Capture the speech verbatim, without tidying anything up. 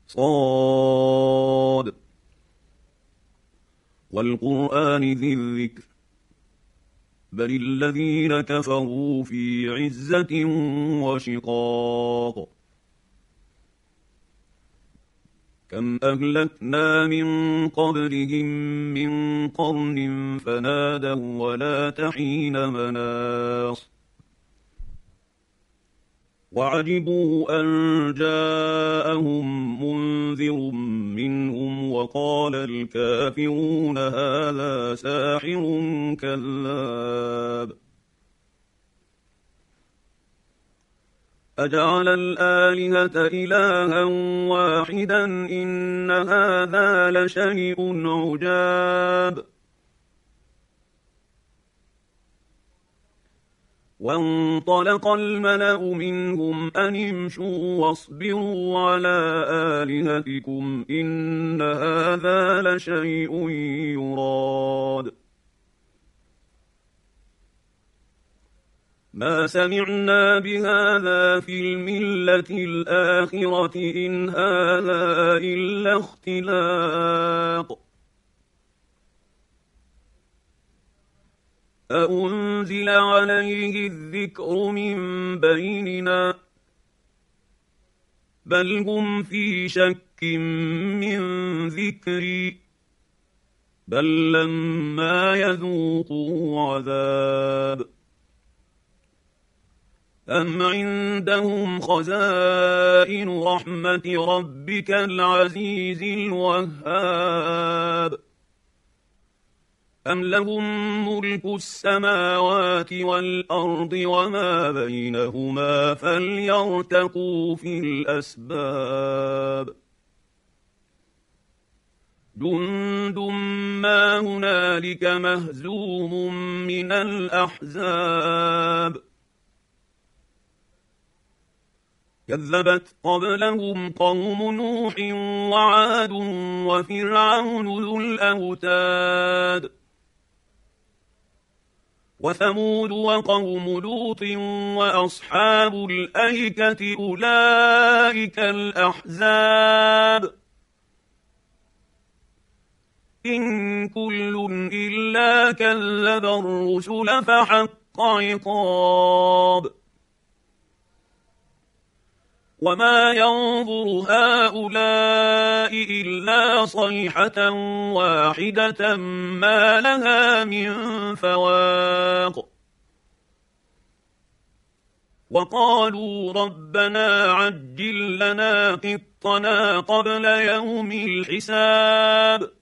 صاد والقرآن ذي الذكر بل الذين كفروا في عزة وشقاق كم أهلكنا من قبلهم من قرن فنادوا ولا تحين مناص وعجبوا أن جاءهم منذر منهم وقال الكافرون هذا ساحر كذاب أجعل الآلهة إلها واحدا إن هذا لشيء عجاب وانطلق الملأ منهم أن امشوا واصبروا على آلهتكم إن هذا لشيء يراد ما سمعنا بهذا في الملة الآخرة إن هذا إلا اختلاق أأنزل عليه الذكر من بيننا بل هم في شك من ذكري بل لما يذوقوا عذاب أم عندهم خزائن رحمة ربك العزيز الوهاب أم لهم ملك السماوات والأرض وما بينهما فليرتقوا في الأسباب جند ما هنالك مهزوم من الأحزاب كذبت قبلهم قوم نوح وعاد وفرعون ذو الأوتاد وثمود وقوم لوط وأصحاب الأيكة أولئك الأحزاب إن كل إلا كذب الرسل فحق عقاب وما ينظر هؤلاء إلا صيحة واحدة ما لها من فواق وقالوا ربنا عجل لنا قطنا قبل يوم الحساب